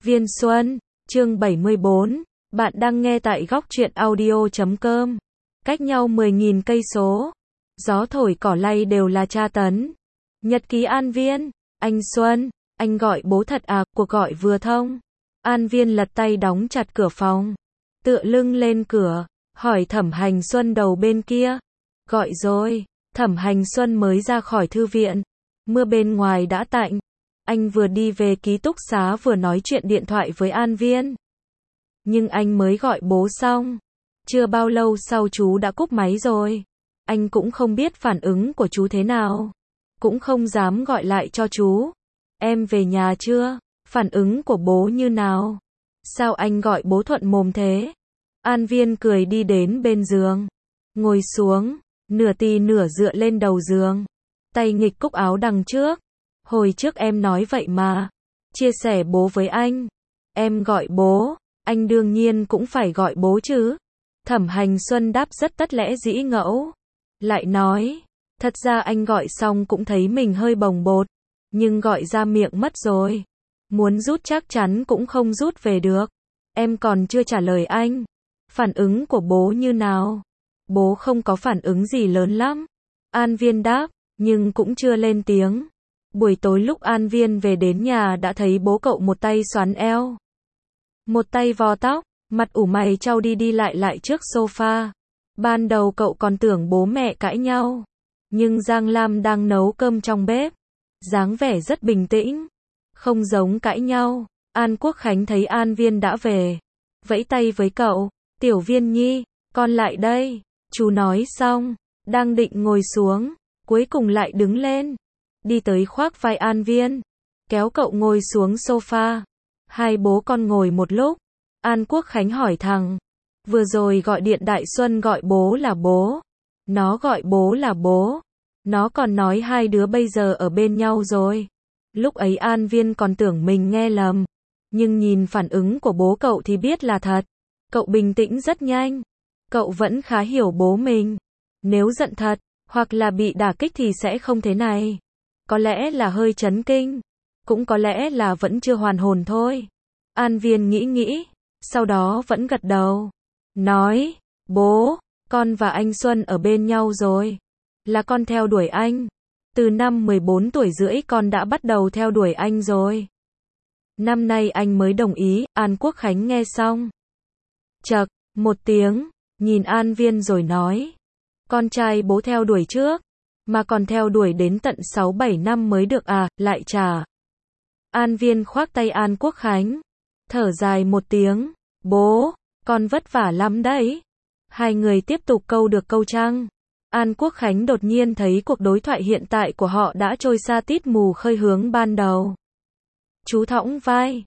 Viên Xuân, chương 74, bạn đang nghe tại góc truyện audio.com. Cách nhau 10.000 cây số, gió thổi cỏ lay đều là tra tấn. Nhật ký An Viên, anh Xuân, anh gọi bố thật à, cuộc gọi vừa thông. An Viên lật tay đóng chặt cửa phòng, tựa lưng lên cửa, hỏi Thẩm Hành Xuân đầu bên kia. Gọi rồi, Thẩm Hành Xuân mới ra khỏi thư viện. Mưa bên ngoài đã tạnh. Anh vừa đi về ký túc xá vừa nói chuyện điện thoại với An Viên. Nhưng anh mới gọi bố xong. Chưa bao lâu sau chú đã cúp máy rồi. Anh cũng không biết phản ứng của chú thế nào. Cũng không dám gọi lại cho chú. Em về nhà chưa? Phản ứng của bố như nào? Sao anh gọi bố thuận mồm thế? An Viên cười đi đến bên giường. Ngồi xuống, nửa tì nửa dựa lên đầu giường. Tay nghịch cúc áo đằng trước. Hồi trước em nói vậy mà. Chia sẻ bố với anh. Em gọi bố, anh đương nhiên cũng phải gọi bố chứ. Thẩm Hành Xuân đáp rất tất lẽ dĩ ngẫu. Lại nói, thật ra anh gọi xong cũng thấy mình hơi bồng bột. Nhưng gọi ra miệng mất rồi. Muốn rút chắc chắn cũng không rút về được. Em còn chưa trả lời anh. Phản ứng của bố như nào? Bố không có phản ứng gì lớn lắm. An Viên đáp, nhưng cũng chưa lên tiếng. Buổi tối lúc An Viên về đến nhà đã thấy bố cậu một tay xoắn eo, một tay vò tóc, mặt ủ mày chau đi lại trước sofa. Ban đầu cậu còn tưởng bố mẹ cãi nhau, nhưng Giang Lam đang nấu cơm trong bếp, dáng vẻ rất bình tĩnh, không giống cãi nhau. An Quốc Khánh thấy An Viên đã về, vẫy tay với cậu, Tiểu Viên nhi, con lại đây. Chú nói xong, đang định ngồi xuống, cuối cùng lại đứng lên. Đi tới khoác vai An Viên, kéo cậu ngồi xuống sofa. Hai bố con ngồi một lúc. An Quốc Khánh hỏi thằng, vừa rồi gọi điện Đại Xuân gọi bố là bố. Nó gọi bố là bố. Nó còn nói hai đứa bây giờ ở bên nhau rồi. Lúc ấy An Viên còn tưởng mình nghe lầm. Nhưng nhìn phản ứng của bố cậu thì biết là thật. Cậu bình tĩnh rất nhanh. Cậu vẫn khá hiểu bố mình. Nếu giận thật, hoặc là bị đả kích thì sẽ không thế này. Có lẽ là hơi chấn kinh, cũng có lẽ là vẫn chưa hoàn hồn thôi. An Viên nghĩ, sau đó vẫn gật đầu. Nói, bố, con và anh Xuân ở bên nhau rồi. Là con theo đuổi anh. Từ năm 14 tuổi rưỡi con đã bắt đầu theo đuổi anh rồi. Năm nay anh mới đồng ý. An Quốc Khánh nghe xong, chậc, một tiếng, nhìn An Viên rồi nói. Con trai bố theo đuổi trước. Mà còn theo đuổi đến tận 6-7 năm mới được à, lại trả. An Viên khoác tay An Quốc Khánh. Thở dài một tiếng. Bố, con vất vả lắm đấy. Hai người tiếp tục câu được câu trăng. An Quốc Khánh đột nhiên thấy cuộc đối thoại hiện tại của họ đã trôi xa tít mù khơi hướng ban đầu. Chú thõng vai.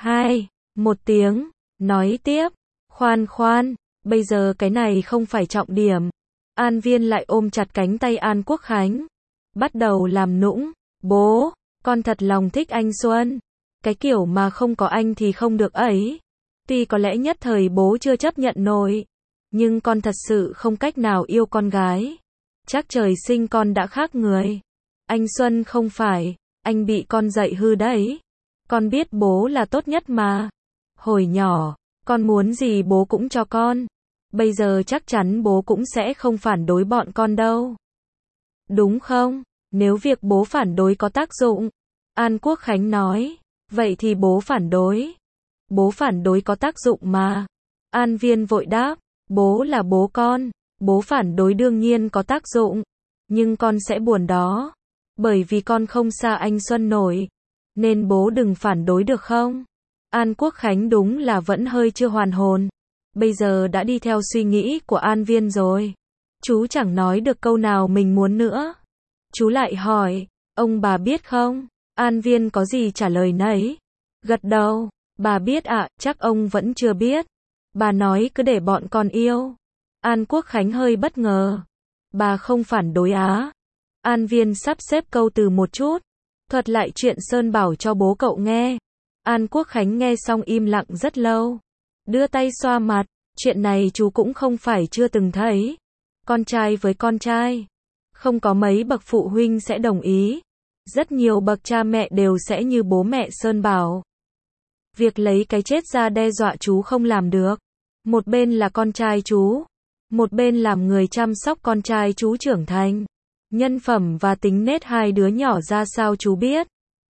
Một tiếng. Nói tiếp. Khoan, bây giờ cái này không phải trọng điểm. An Viên lại ôm chặt cánh tay An Quốc Khánh. Bắt đầu làm nũng. Bố, con thật lòng thích anh Xuân. Cái kiểu mà không có anh thì không được ấy. Tuy có lẽ nhất thời bố chưa chấp nhận nổi. Nhưng con thật sự không cách nào yêu con gái. Chắc trời sinh con đã khác người. Anh Xuân không phải, anh bị con dạy hư đấy. Con biết bố là tốt nhất mà. Hồi nhỏ, con muốn gì bố cũng cho con. Bây giờ chắc chắn bố cũng sẽ không phản đối bọn con đâu. Đúng không? Nếu việc bố phản đối có tác dụng. An Quốc Khánh nói. Vậy thì bố phản đối. Bố phản đối có tác dụng mà. An Viên vội đáp. Bố là bố con. Bố phản đối đương nhiên có tác dụng. Nhưng con sẽ buồn đó. Bởi vì con không xa anh Xuân nổi. Nên bố đừng phản đối được không? An Quốc Khánh đúng là vẫn hơi chưa hoàn hồn. Bây giờ đã đi theo suy nghĩ của An Viên rồi. Chú chẳng nói được câu nào mình muốn nữa. Chú lại hỏi, ông bà biết không? An Viên có gì trả lời nấy. Gật đầu, bà biết ạ, chắc ông vẫn chưa biết. Bà nói cứ để bọn con yêu. An Quốc Khánh hơi bất ngờ. Bà không phản đối á? An Viên sắp xếp câu từ một chút. Thuật lại chuyện Sơn Bảo cho bố cậu nghe. An Quốc Khánh nghe xong im lặng rất lâu. Đưa tay xoa mặt, chuyện này chú cũng không phải chưa từng thấy. Con trai với con trai, không có mấy bậc phụ huynh sẽ đồng ý. Rất nhiều bậc cha mẹ đều sẽ như bố mẹ Sơn Bảo. Việc lấy cái chết ra đe dọa chú không làm được. Một bên là con trai chú, một bên làm người chăm sóc con trai chú trưởng thành. Nhân phẩm và tính nết hai đứa nhỏ ra sao chú biết.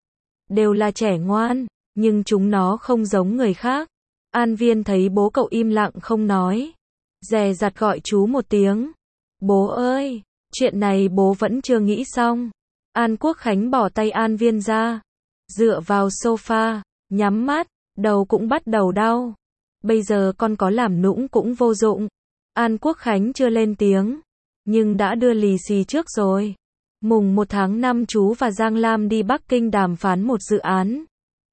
Đều là trẻ ngoan, nhưng chúng nó không giống người khác. An Viên thấy bố cậu im lặng không nói, dè dặt gọi chú một tiếng. Bố ơi, chuyện này bố vẫn chưa nghĩ xong. An Quốc Khánh bỏ tay An Viên ra, dựa vào sofa, nhắm mắt, đầu cũng bắt đầu đau. Bây giờ con có làm nũng cũng vô dụng. An Quốc Khánh chưa lên tiếng, nhưng đã đưa lì xì trước rồi. Mùng 1 tháng 5 chú và Giang Lam đi Bắc Kinh đàm phán một dự án.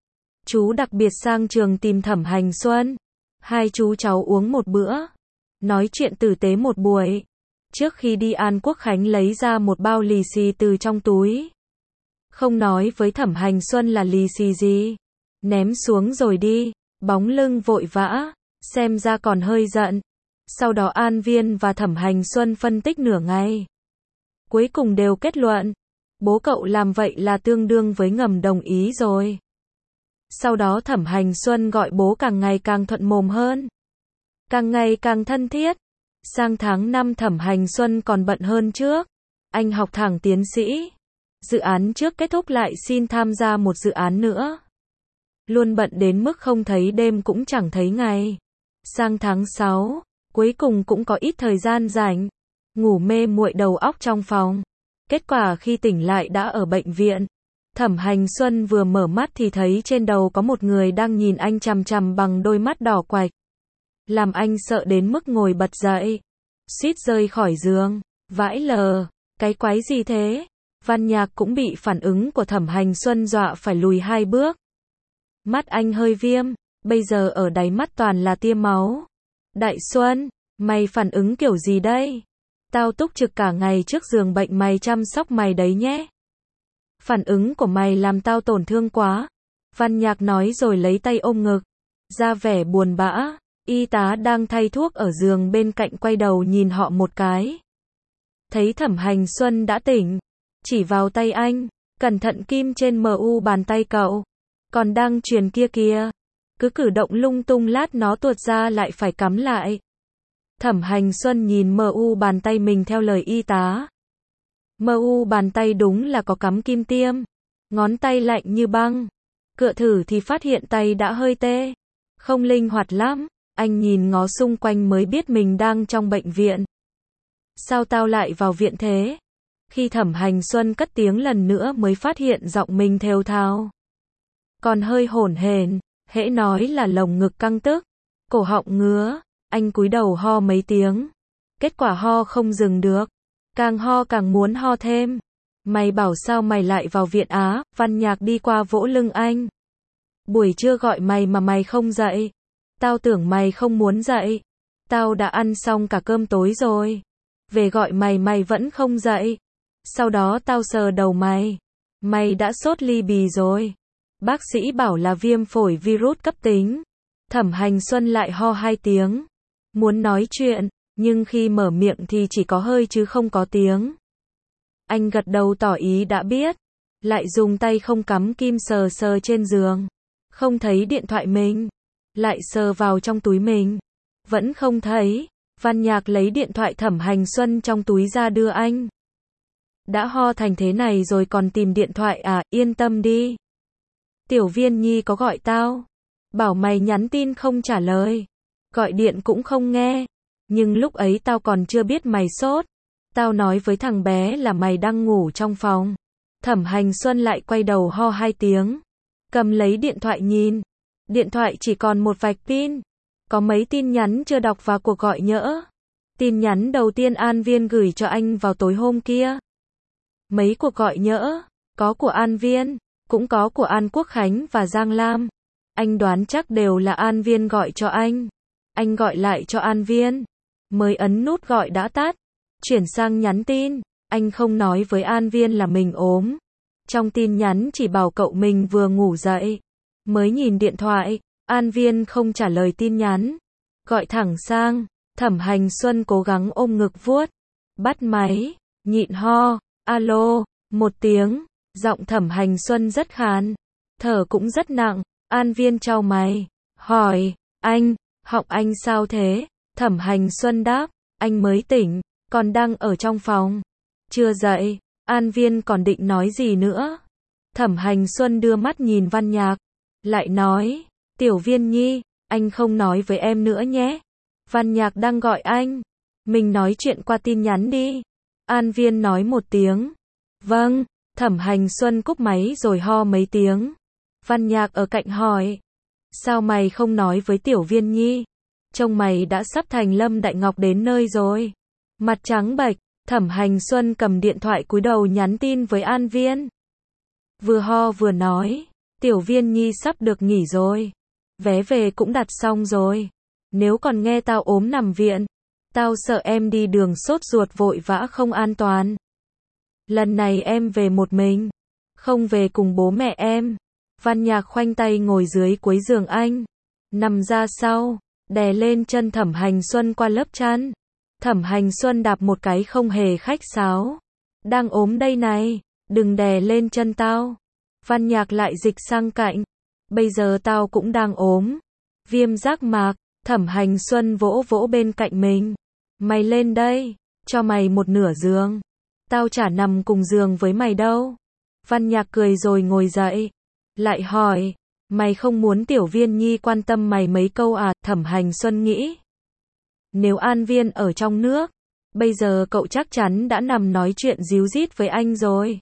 Chú đặc biệt sang trường tìm Thẩm Hành Xuân. Hai chú cháu uống một bữa, nói chuyện tử tế một buổi. Trước khi đi An Quốc Khánh lấy ra một bao lì xì từ trong túi. Không nói với Thẩm Hành Xuân là lì xì gì. Ném xuống rồi đi, bóng lưng vội vã, xem ra còn hơi giận. Sau đó An Viên và Thẩm Hành Xuân phân tích nửa ngày. Cuối cùng đều kết luận, bố cậu làm vậy là tương đương với ngầm đồng ý rồi. Sau đó Thẩm Hành Xuân gọi bố càng ngày càng thuận mồm hơn, càng ngày càng thân thiết. Sang tháng 5 Thẩm Hành Xuân còn bận hơn trước. Anh học thẳng tiến sĩ. Dự án trước kết thúc lại xin tham gia một dự án nữa. Luôn bận đến mức không thấy đêm cũng chẳng thấy ngày. Sang tháng 6, cuối cùng cũng có ít thời gian rảnh. Ngủ mê muội đầu óc trong phòng. Kết quả khi tỉnh lại đã ở bệnh viện. Thẩm Hành Xuân vừa mở mắt thì thấy trên đầu có một người đang nhìn anh chằm chằm bằng đôi mắt đỏ quạch. Làm anh sợ đến mức ngồi bật dậy, suýt rơi khỏi giường. Vãi lờ, cái quái gì thế? Văn Nhạc cũng bị phản ứng của Thẩm Hành Xuân dọa phải lùi 2 bước. Mắt anh hơi viêm, bây giờ ở đáy mắt toàn là tia máu. Đại Xuân, mày phản ứng kiểu gì đây? Tao túc trực cả ngày trước giường bệnh mày chăm sóc mày đấy nhé. Phản ứng của mày làm tao tổn thương quá. Văn Nhạc nói rồi lấy tay ôm ngực, ra vẻ buồn bã. Y tá đang thay thuốc ở giường bên cạnh quay đầu nhìn họ một cái. Thấy Thẩm Hành Xuân đã tỉnh, chỉ vào tay anh, cẩn thận kim trên mu bàn tay cậu. Còn đang truyền kia kìa. Cứ cử động lung tung lát nó tuột ra lại phải cắm lại. Thẩm Hành Xuân nhìn mu bàn tay mình theo lời y tá. Mu bàn tay đúng là có cắm kim tiêm. Ngón tay lạnh như băng. Cựa thử thì phát hiện tay đã hơi tê. Không linh hoạt lắm. Anh nhìn ngó xung quanh mới biết mình đang trong bệnh viện. Sao tao lại vào viện thế? Khi Thẩm Hành Xuân cất tiếng lần nữa mới phát hiện giọng mình thều thào. Còn hơi hổn hển, hễ nói là lồng ngực căng tức, cổ họng ngứa, anh cúi đầu ho mấy tiếng. Kết quả ho không dừng được, càng ho càng muốn ho thêm. Mày bảo sao mày lại vào viện á? Văn Nhạc đi qua vỗ lưng anh. Buổi trưa gọi mày mà mày không dậy. Tao tưởng mày không muốn dậy. Tao đã ăn xong cả cơm tối rồi. Về gọi mày mày vẫn không dậy. Sau đó tao sờ đầu mày. Mày đã sốt ly bì rồi. Bác sĩ bảo là viêm phổi virus cấp tính. Thẩm Hành Xuân lại ho 2 tiếng. Muốn nói chuyện, nhưng khi mở miệng thì chỉ có hơi chứ không có tiếng. Anh gật đầu tỏ ý đã biết. Lại dùng tay không cắm kim sờ sờ trên giường. Không thấy điện thoại mình. Lại sờ vào trong túi mình. Vẫn không thấy. Văn Nhạc lấy điện thoại Thẩm Hành Xuân trong túi ra đưa anh. Đã ho thành thế này rồi còn tìm điện thoại à? Yên tâm đi. Tiểu Viên Nhi có gọi tao. Bảo mày nhắn tin không trả lời. Gọi điện cũng không nghe. Nhưng lúc ấy tao còn chưa biết mày sốt. Tao nói với thằng bé là mày đang ngủ trong phòng. Thẩm Hành Xuân lại quay đầu ho 2 tiếng. Cầm lấy điện thoại nhìn. Điện thoại chỉ còn một vạch pin. Có mấy tin nhắn chưa đọc và cuộc gọi nhỡ. Tin nhắn đầu tiên An Viên gửi cho anh vào tối hôm kia. Mấy cuộc gọi nhỡ. Có của An Viên, cũng có của An Quốc Khánh và Giang Lam. Anh đoán chắc đều là An Viên gọi cho anh. Anh gọi lại cho An Viên. Mới ấn nút gọi đã tắt. Chuyển sang nhắn tin. Anh không nói với An Viên là mình ốm. Trong tin nhắn chỉ bảo cậu mình vừa ngủ dậy. Mới nhìn điện thoại, An Viên không trả lời tin nhắn. Gọi thẳng sang. Thẩm Hành Xuân cố gắng ôm ngực vuốt. Bắt máy. Nhịn ho. Alo. 1 tiếng. Giọng Thẩm Hành Xuân rất khàn. Thở cũng rất nặng. An Viên chau mày, hỏi, anh, họng anh sao thế? Thẩm Hành Xuân đáp, anh mới tỉnh, còn đang ở trong phòng. Chưa dậy. An Viên còn định nói gì nữa. Thẩm Hành Xuân đưa mắt nhìn Văn Nhạc, lại nói, Tiểu Viên Nhi, anh không nói với em nữa nhé. Văn Nhạc đang gọi anh. Mình nói chuyện qua tin nhắn đi. An Viên nói một tiếng. Vâng. Thẩm Hành Xuân cúp máy rồi ho mấy tiếng. Văn Nhạc ở cạnh hỏi, sao mày không nói với Tiểu Viên Nhi? Trông mày đã sắp thành Lâm Đại Ngọc đến nơi rồi. Mặt trắng bệch, Thẩm Hành Xuân cầm điện thoại cúi đầu nhắn tin với An Viên. Vừa ho vừa nói, Tiểu Viên Nhi sắp được nghỉ rồi. Vé về cũng đặt xong rồi. Nếu còn nghe tao ốm nằm viện, tao sợ em đi đường sốt ruột vội vã không an toàn. Lần này em về một mình, không về cùng bố mẹ em. Văn Nhạc khoanh tay ngồi dưới cuối giường anh, nằm ra sau, đè lên chân Thẩm Hành Xuân qua lớp chăn. Thẩm Hành Xuân đạp một cái không hề khách sáo. Đang ốm đây này, đừng đè lên chân tao. Văn Nhạc lại dịch sang cạnh. Bây giờ tao cũng đang ốm. Viêm giác mạc. Thẩm Hành Xuân vỗ vỗ bên cạnh mình. Mày lên đây, cho mày một nửa giường. Tao chả nằm cùng giường với mày đâu. Văn Nhạc cười rồi ngồi dậy. Lại hỏi, mày không muốn Tiểu Viên Nhi quan tâm mày mấy câu à? Thẩm Hành Xuân nghĩ, nếu An Viên ở trong nước, bây giờ cậu chắc chắn đã nằm nói chuyện díu dít với anh rồi.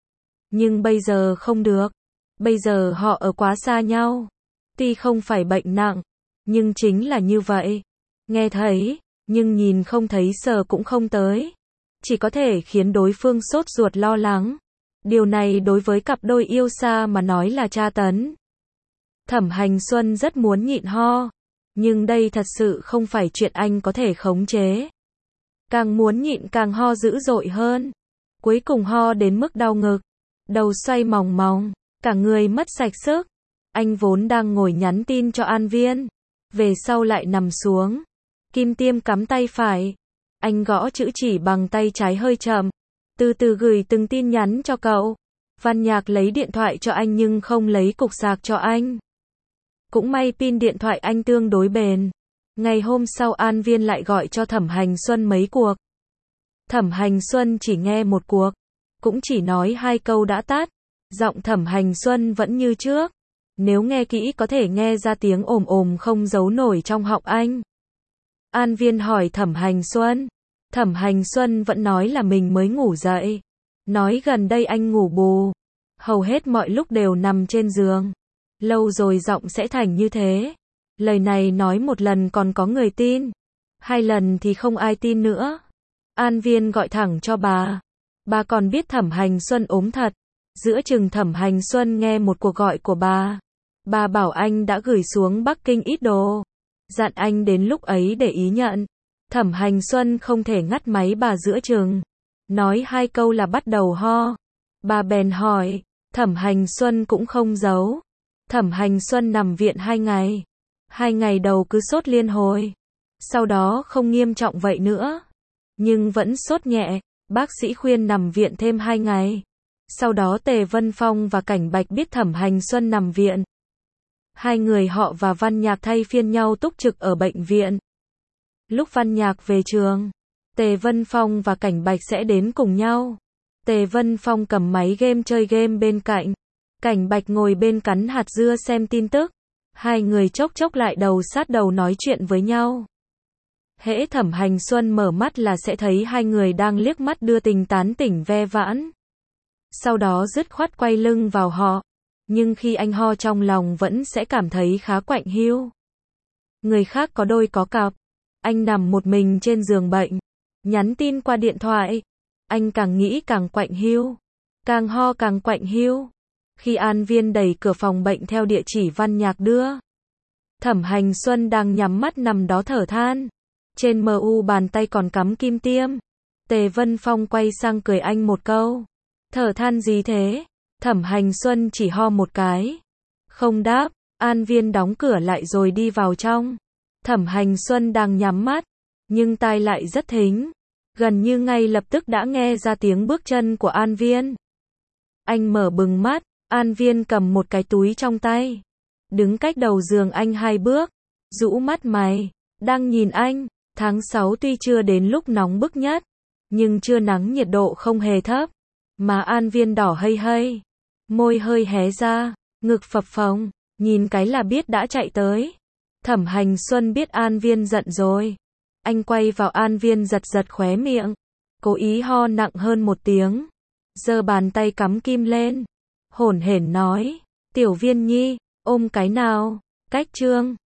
Nhưng bây giờ không được. Bây giờ họ ở quá xa nhau. Tuy không phải bệnh nặng, nhưng chính là như vậy. Nghe thấy, nhưng nhìn không thấy, sờ cũng không tới. Chỉ có thể khiến đối phương sốt ruột lo lắng. Điều này đối với cặp đôi yêu xa mà nói là tra tấn. Thẩm Hành Xuân rất muốn nhịn ho, nhưng đây thật sự không phải chuyện anh có thể khống chế. Càng muốn nhịn càng ho dữ dội hơn. Cuối cùng ho đến mức đau ngực, đầu xoay mòng mòng, cả người mất sạch sức. Anh vốn đang ngồi nhắn tin cho An Viên, về sau lại nằm xuống. Kim tiêm cắm tay phải. Anh gõ chữ chỉ bằng tay trái hơi chậm, từ từ gửi từng tin nhắn cho cậu. Văn Nhạc lấy điện thoại cho anh nhưng không lấy cục sạc cho anh. Cũng may pin điện thoại anh tương đối bền. Ngày hôm sau An Viên lại gọi cho Thẩm Hành Xuân mấy cuộc. Thẩm Hành Xuân chỉ nghe một cuộc, cũng chỉ nói 2 câu đã tắt. Giọng Thẩm Hành Xuân vẫn như trước. Nếu nghe kỹ có thể nghe ra tiếng ồm ồm không giấu nổi trong họng anh. An Viên hỏi Thẩm Hành Xuân. Thẩm Hành Xuân vẫn nói là mình mới ngủ dậy. Nói gần đây anh ngủ bù, hầu hết mọi lúc đều nằm trên giường. Lâu rồi giọng sẽ thành như thế. Lời này nói một lần còn có người tin, 2 lần thì không ai tin nữa. An Viên gọi thẳng cho bà. Bà còn biết Thẩm Hành Xuân ốm thật. Giữa chừng Thẩm Hành Xuân nghe một cuộc gọi của bà. Bà bảo anh đã gửi xuống Bắc Kinh ít đồ, dặn anh đến lúc ấy để ý nhận. Thẩm Hành Xuân không thể ngắt máy bà giữa chừng. Nói 2 câu là bắt đầu ho. Bà bèn hỏi. Thẩm Hành Xuân cũng không giấu. Thẩm Hành Xuân nằm viện 2 ngày. 2 ngày đầu cứ sốt liên hồi. Sau đó không nghiêm trọng vậy nữa, nhưng vẫn sốt nhẹ. Bác sĩ khuyên nằm viện thêm 2 ngày. Sau đó Tề Vân Phong và Cảnh Bạch biết Thẩm Hành Xuân nằm viện. 2 người họ và Văn Nhạc thay phiên nhau túc trực ở bệnh viện. Lúc Văn Nhạc về trường, Tề Vân Phong và Cảnh Bạch sẽ đến cùng nhau. Tề Vân Phong cầm máy game chơi game bên cạnh. Cảnh Bạch ngồi bên cắn hạt dưa xem tin tức. 2 người chốc chốc lại đầu sát đầu nói chuyện với nhau. Hễ Thẩm Hành Xuân mở mắt là sẽ thấy 2 người đang liếc mắt đưa tình tán tỉnh ve vãn. Sau đó dứt khoát quay lưng vào họ. Nhưng khi anh ho trong lòng vẫn sẽ cảm thấy khá quạnh hiu. Người khác có đôi có cặp. Anh nằm một mình trên giường bệnh, nhắn tin qua điện thoại. Anh càng nghĩ càng quạnh hiu, càng ho càng quạnh hiu. Khi An Viên đẩy cửa phòng bệnh theo địa chỉ Văn Nhạc đưa, Thẩm Hành Xuân đang nhắm mắt nằm đó thở than. Trên mu bàn tay còn cắm kim tiêm. Tề Vân Phong quay sang cười anh một câu. Thở than gì thế? Thẩm Hành Xuân chỉ ho một cái, không đáp. An Viên đóng cửa lại rồi đi vào trong. Thẩm Hành Xuân đang nhắm mắt, nhưng tai lại rất thính. Gần như ngay lập tức đã nghe ra tiếng bước chân của An Viên. Anh mở bừng mắt. An Viên cầm một cái túi trong tay, đứng cách đầu giường anh 2 bước, rũ mắt mày, đang nhìn anh. Tháng 6 tuy chưa đến lúc nóng bức nhất, nhưng trưa nắng nhiệt độ không hề thấp. Má An Viên đỏ hây hây, môi hơi hé ra, ngực phập phồng, nhìn cái là biết đã chạy tới. Thẩm Hành Xuân biết An Viên giận rồi. Anh quay vào An Viên giật giật khóe miệng, cố ý ho nặng hơn 1 tiếng, giơ bàn tay cắm kim lên, hổn hển nói, Tiểu Viên nhi, ôm cái nào, cách Trương.